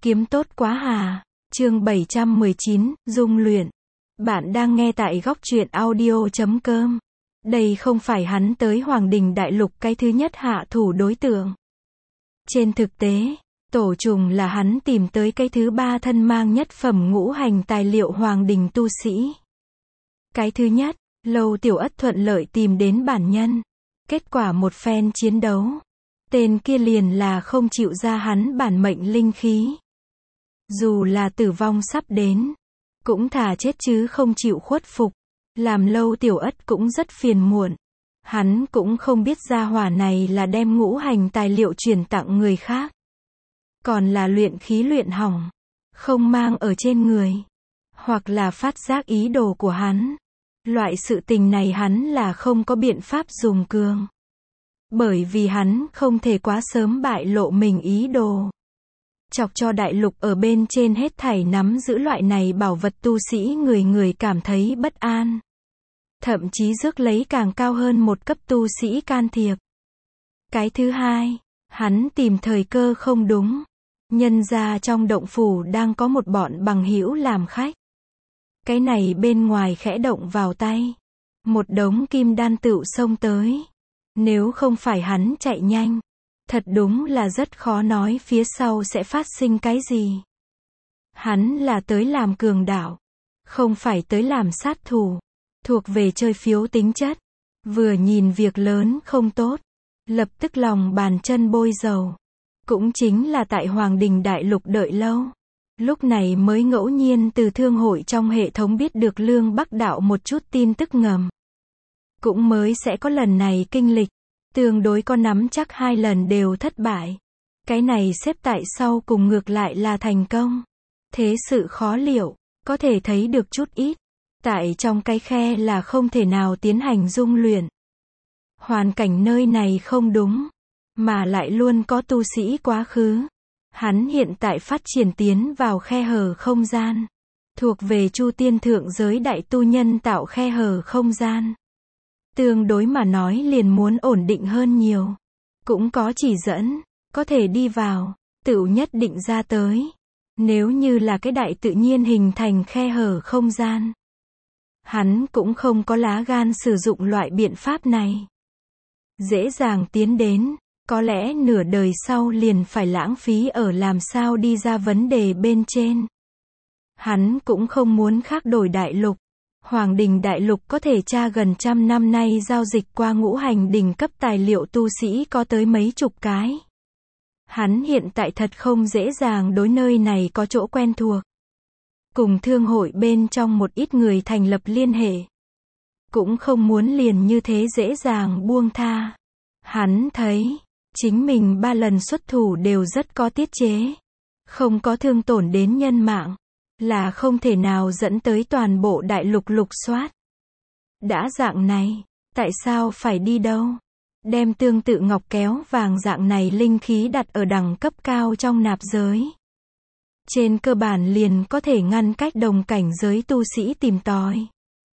Kiếm tốt quá hà. Chương 719, Dung luyện. Bạn đang nghe tại góc truyện audio.com. Đây không phải hắn tới Hoàng Đình Đại Lục cái thứ nhất hạ thủ đối tượng. Trên thực tế, Tổ Trùng là hắn tìm tới cái thứ ba thân mang nhất phẩm ngũ hành tài liệu Hoàng Đình tu sĩ. Cái thứ nhất, Lâu Tiểu Ất thuận lợi tìm đến bản nhân. Kết quả một phen chiến đấu, tên kia liền là không chịu ra hắn bản mệnh linh khí. Dù là tử vong sắp đến, cũng thà chết chứ không chịu khuất phục. Làm Lâu Tiểu Ất cũng rất phiền muộn. Hắn cũng không biết gia hỏa này là đem ngũ hành tài liệu chuyển tặng người khác, còn là luyện khí luyện hỏng, không mang ở trên người, hoặc là phát giác ý đồ của hắn. Loại sự tình này hắn là không có biện pháp dùng cường, bởi vì hắn không thể quá sớm bại lộ mình ý đồ. Chọc cho đại lục ở bên trên hết thảy nắm giữ loại này bảo vật tu sĩ người người cảm thấy bất an. Thậm chí rước lấy càng cao hơn một cấp tu sĩ can thiệp. Cái thứ hai, hắn tìm thời cơ không đúng. Nhân ra trong động phủ đang có một bọn bằng hữu làm khách. Cái này bên ngoài khẽ động vào tay, một đống kim đan tựu xông tới. Nếu không phải hắn chạy nhanh, thật đúng là rất khó nói phía sau sẽ phát sinh cái gì. Hắn là tới làm cường đạo, không phải tới làm sát thủ, thuộc về chơi phiếu tính chất. Vừa nhìn việc lớn không tốt, lập tức lòng bàn chân bôi dầu. Cũng chính là tại Hoàng Đình Đại Lục đợi lâu, lúc này mới ngẫu nhiên từ thương hội trong hệ thống biết được Lương Bắc Đạo một chút tin tức ngầm. Cũng mới sẽ có lần này kinh lịch, tương đối có nắm chắc 2 lần đều thất bại. Cái này xếp tại sau cùng ngược lại là thành công. Thế sự khó liệu, có thể thấy được chút ít. Tại trong cái khe là không thể nào tiến hành dung luyện. Hoàn cảnh nơi này không đúng, mà lại luôn có tu sĩ quá khứ. Hắn hiện tại phát triển tiến vào khe hở không gian, thuộc về Chu Tiên thượng giới đại tu nhân tạo khe hở không gian. Tương đối mà nói liền muốn ổn định hơn nhiều. Cũng có chỉ dẫn, có thể đi vào, tựu nhất định ra tới. Nếu như là cái đại tự nhiên hình thành khe hở không gian, hắn cũng không có lá gan sử dụng loại biện pháp này. Dễ dàng tiến đến, có lẽ nửa đời sau liền phải lãng phí ở làm sao đi ra vấn đề bên trên. Hắn cũng không muốn khác đổi đại lục. Hoàng Đình Đại Lục có thể tra gần 100 năm nay giao dịch qua ngũ hành đỉnh cấp tài liệu tu sĩ có tới mấy chục cái. Hắn hiện tại thật không dễ dàng đối nơi này có chỗ quen thuộc. Cùng thương hội bên trong một ít người thành lập liên hệ. Cũng không muốn liền như thế dễ dàng buông tha. Hắn thấy, chính mình 3 lần xuất thủ đều rất có tiết chế. Không có thương tổn đến nhân mạng, là không thể nào dẫn tới toàn bộ đại lục lục soát. Đã dạng này, tại sao phải đi đâu? Đem tương tự ngọc kéo vàng dạng này linh khí đặt ở đẳng cấp cao trong nạp giới. Trên cơ bản liền có thể ngăn cách đồng cảnh giới tu sĩ tìm tòi.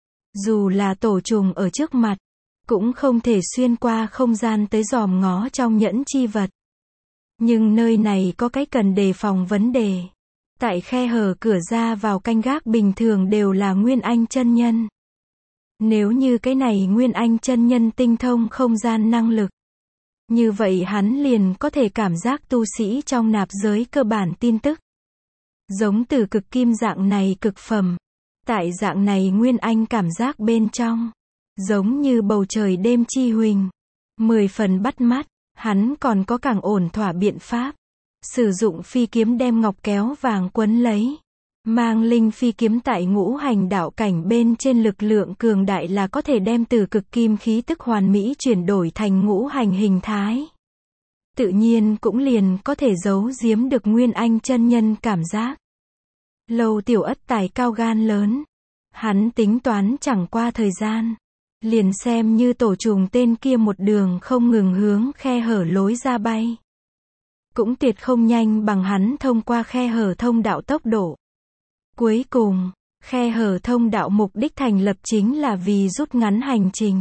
Dù là Tổ Trùng ở trước mặt, cũng không thể xuyên qua không gian tới dòm ngó trong nhẫn chi vật. Nhưng nơi này có cái cần đề phòng vấn đề. Tại khe hở cửa ra vào canh gác bình thường đều là Nguyên Anh chân nhân. Nếu như cái này Nguyên Anh chân nhân tinh thông không gian năng lực, như vậy hắn liền có thể cảm giác tu sĩ trong nạp giới cơ bản tin tức. Giống từ cực kim dạng này cực phẩm. Tại dạng này Nguyên Anh cảm giác bên trong, giống như bầu trời đêm chi huỳnh. 10 phần bắt mắt, hắn còn có càng ổn thỏa biện pháp. Sử dụng phi kiếm đem ngọc kéo vàng quấn lấy. Mang linh phi kiếm tại ngũ hành đạo cảnh bên trên lực lượng cường đại là có thể đem từ cực kim khí tức hoàn mỹ chuyển đổi thành ngũ hành hình thái. Tự nhiên cũng liền có thể giấu giếm được Nguyên Anh chân nhân cảm giác. Lâu Tiểu Ất tài cao gan lớn. Hắn tính toán chẳng qua thời gian, liền xem như Tổ Trùng tên kia một đường không ngừng hướng khe hở lối ra bay. Cũng tuyệt không nhanh bằng hắn thông qua khe hở thông đạo tốc độ. Cuối cùng, khe hở thông đạo mục đích thành lập chính là vì rút ngắn hành trình.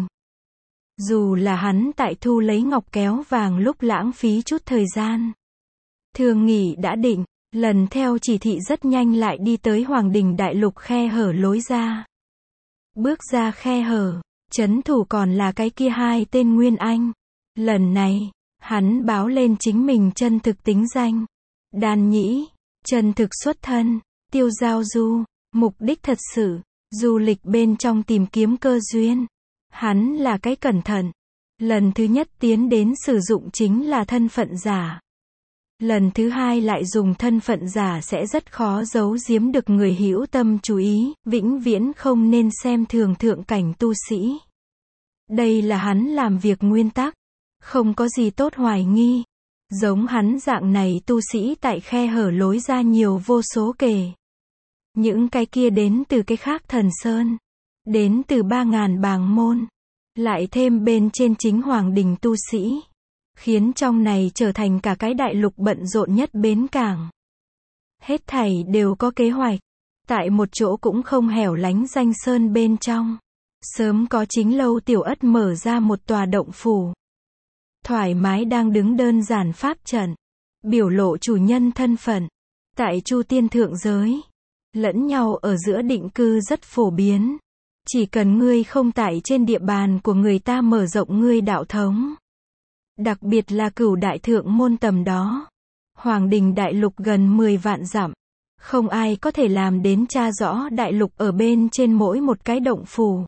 Dù là hắn tại thu lấy ngọc kéo vàng lúc lãng phí chút thời gian. Thường nghỉ đã định, Lần theo chỉ thị rất nhanh lại đi tới Hoàng Đình Đại Lục khe hở lối ra. Bước ra khe hở, trấn thủ còn là cái kia hai tên Nguyên Anh. Lần này, hắn báo lên chính mình chân thực tính danh. Đan Nhĩ, chân thực xuất thân, tiêu giao du, mục đích thật sự, du lịch bên trong tìm kiếm cơ duyên. Hắn là cái cẩn thận. Lần thứ nhất tiến đến sử dụng chính là thân phận giả. Lần thứ hai lại dùng thân phận giả sẽ rất khó giấu giếm được người hữu tâm chú ý, vĩnh viễn không nên xem thường thượng cảnh tu sĩ. Đây là hắn làm việc nguyên tắc, không có gì tốt hoài nghi. Giống hắn dạng này tu sĩ tại khe hở lối ra nhiều vô số kể. Những cái kia đến từ cái khác thần sơn, đến từ 3.000 bàng môn, lại thêm bên trên chính Hoàng Đình tu sĩ, khiến trong này trở thành cả cái đại lục bận rộn nhất bến cảng. Hết thảy đều có kế hoạch, tại một chỗ cũng không hẻo lánh danh sơn bên trong. Sớm có chính Lâu Tiểu Ất mở ra một tòa động phủ. Thoải mái đang đứng đơn giản pháp trận, biểu lộ chủ nhân thân phận. Tại Chu Tiên thượng giới, lẫn nhau ở giữa định cư rất phổ biến. Chỉ cần ngươi không tại trên địa bàn của người ta mở rộng ngươi đạo thống. Đặc biệt là Cửu Đại Thượng môn tầm đó. Hoàng Đình Đại Lục gần 10 vạn dặm. Không ai có thể làm đến tra rõ đại lục ở bên trên mỗi một cái động phủ.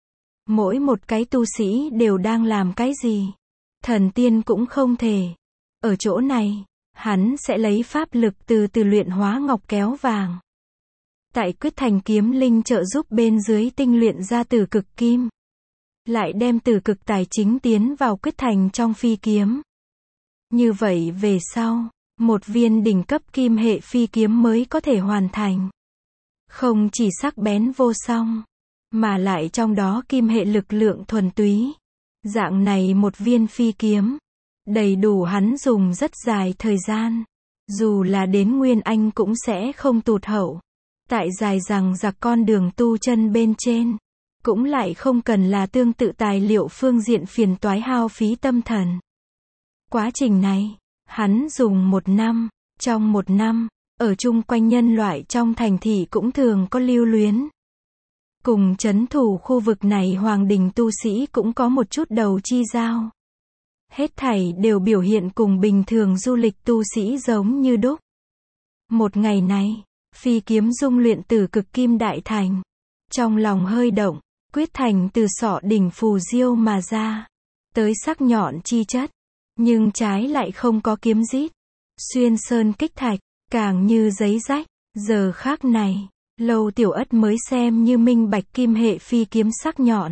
Mỗi một cái tu sĩ đều đang làm cái gì. Thần tiên cũng không thể. Ở chỗ này, hắn sẽ lấy pháp lực từ luyện hóa ngọc kéo vàng. Tại Quyết Thành kiếm linh trợ giúp bên dưới tinh luyện ra Tử Cực Kim. Lại đem Tử Cực tài chính tiến vào Quyết Thành trong phi kiếm. Như vậy về sau, một viên đỉnh cấp kim hệ phi kiếm mới có thể hoàn thành. Không chỉ sắc bén vô song, mà lại trong đó kim hệ lực lượng thuần túy. Dạng này một viên phi kiếm, đầy đủ hắn dùng rất dài thời gian. Dù là đến Nguyên Anh cũng sẽ không tụt hậu. Tại dài dằng dặc con đường tu chân bên trên, cũng lại không cần là tương tự tài liệu phương diện phiền toái hao phí tâm thần. Quá trình này, hắn dùng 1 năm, trong 1 năm, ở chung quanh nhân loại trong thành thị cũng thường có lưu luyến. Cùng trấn thủ khu vực này Hoàng Đình tu sĩ cũng có một chút đầu chi giao. Hết thảy đều biểu hiện cùng bình thường du lịch tu sĩ giống như đúc. Một ngày này, phi kiếm dung luyện Tử Cực Kim đại thành. Trong lòng hơi động, Quyết Thành từ sọ đỉnh phù diêu mà ra. Tới sắc nhọn chi chất. Nhưng trái lại không có kiếm rít. Xuyên sơn kích thạch, càng như giấy rách. Giờ khác này, Lâu Tiểu Ất mới xem như minh bạch kim hệ phi kiếm sắc nhọn.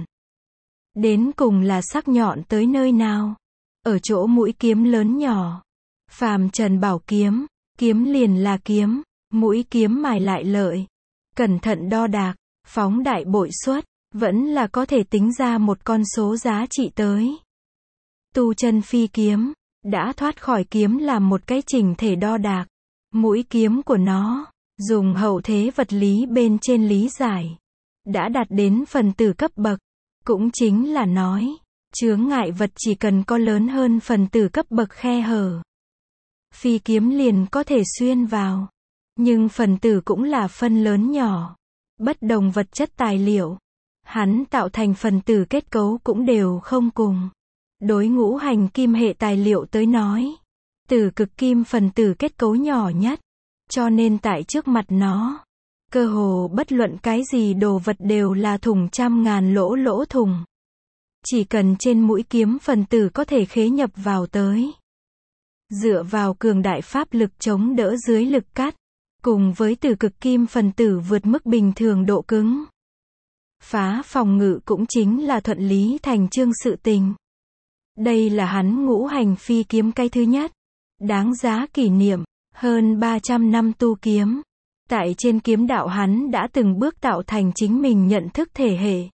Đến cùng là sắc nhọn tới nơi nào? Ở chỗ mũi kiếm lớn nhỏ. Phàm trần bảo kiếm, kiếm liền là kiếm, mũi kiếm mài lại lợi. Cẩn thận đo đạc, phóng đại bội suất, vẫn là có thể tính ra một con số giá trị tới. Tu chân phi kiếm, đã thoát khỏi kiếm làm một cái chỉnh thể đo đạc. Mũi kiếm của nó, dùng hậu thế vật lý bên trên lý giải, đã đạt đến phần tử cấp bậc. Cũng chính là nói, chướng ngại vật chỉ cần có lớn hơn phần tử cấp bậc khe hở, phi kiếm liền có thể xuyên vào. Nhưng phần tử cũng là phân lớn nhỏ. Bất đồng vật chất tài liệu, hắn tạo thành phần tử kết cấu cũng đều không cùng. Đối ngũ hành kim hệ tài liệu tới nói, Tử Cực Kim phần tử kết cấu nhỏ nhất. Cho nên tại trước mặt nó, cơ hồ bất luận cái gì đồ vật đều là thủng trăm ngàn lỗ thủng. Chỉ cần trên mũi kiếm phần tử có thể khế nhập vào tới. Dựa vào cường đại pháp lực chống đỡ dưới lực cắt, cùng với Tử Cực Kim phần tử vượt mức bình thường độ cứng. Phá phòng ngự cũng chính là thuận lý thành chương sự tình. Đây là hắn ngũ hành phi kiếm cái thứ nhất. Đáng giá kỷ niệm, hơn 300 năm tu kiếm. Tại trên kiếm đạo hắn đã từng bước tạo thành chính mình nhận thức thể hệ.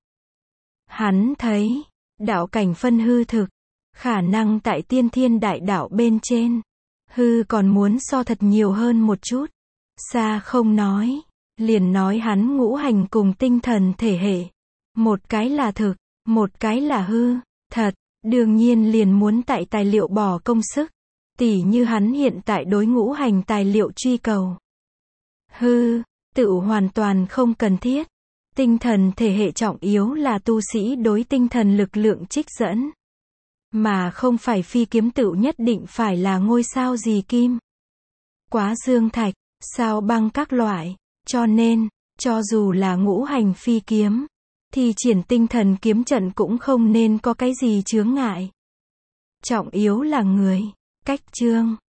Hắn thấy, đạo cảnh phân hư thực, khả năng tại tiên thiên đại đạo bên trên. Hư còn muốn so thật nhiều hơn một chút. Xa không nói, liền nói hắn ngũ hành cùng tinh thần thể hệ. Một cái là thực, một cái là hư, thật, đương nhiên liền muốn tại tài liệu bỏ công sức. Tỉ như hắn hiện tại đối ngũ hành tài liệu truy cầu. Tựu hoàn toàn không cần thiết. Tinh thần thể hệ trọng yếu là tu sĩ đối tinh thần lực lượng trích dẫn. Mà không phải phi kiếm tựu nhất định phải là ngôi sao gì kim, quá dương thạch, sao băng các loại. Cho nên, cho dù là ngũ hành phi kiếm, thì triển tinh thần kiếm trận cũng không nên có cái gì chướng ngại. Trọng yếu là người, cách chương.